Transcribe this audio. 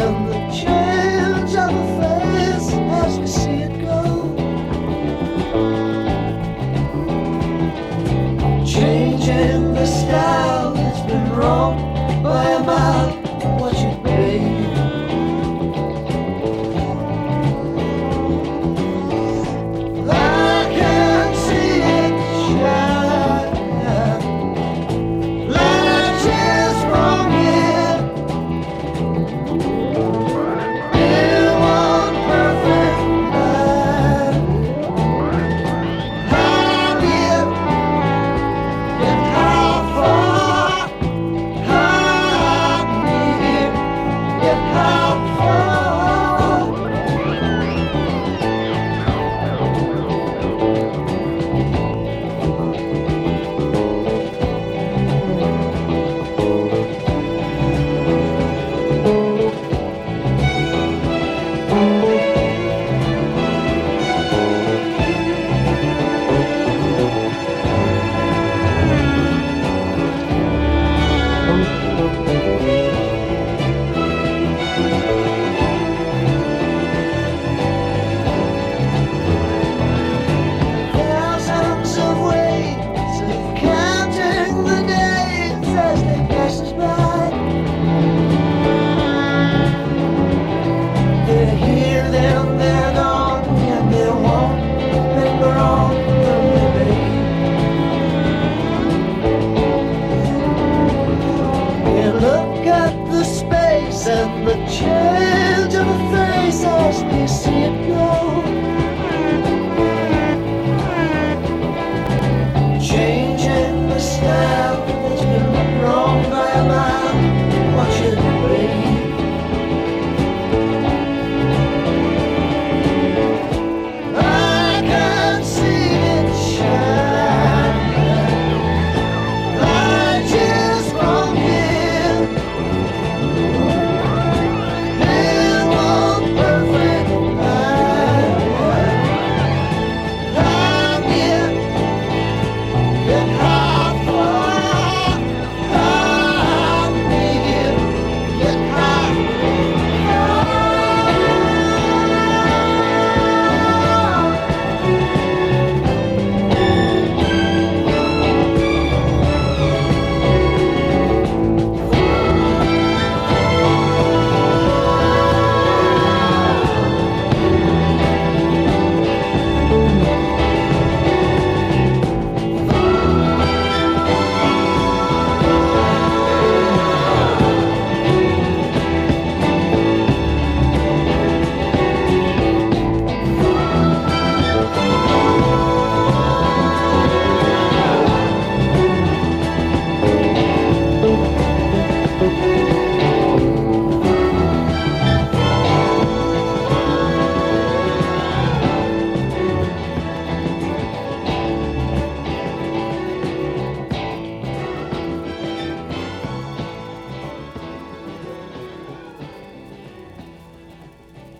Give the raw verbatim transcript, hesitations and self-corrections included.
and the change of a face as we see it go. Changing the style that's been wrong by a mile, what should be. I can see it shine. Light is wrong here. In one perfect night. How near and how far? How near and how far? Thousands of ways of counting the days as they pass us by. They're here, then they're gone, and they won't linger on when they may. We look at the space and the change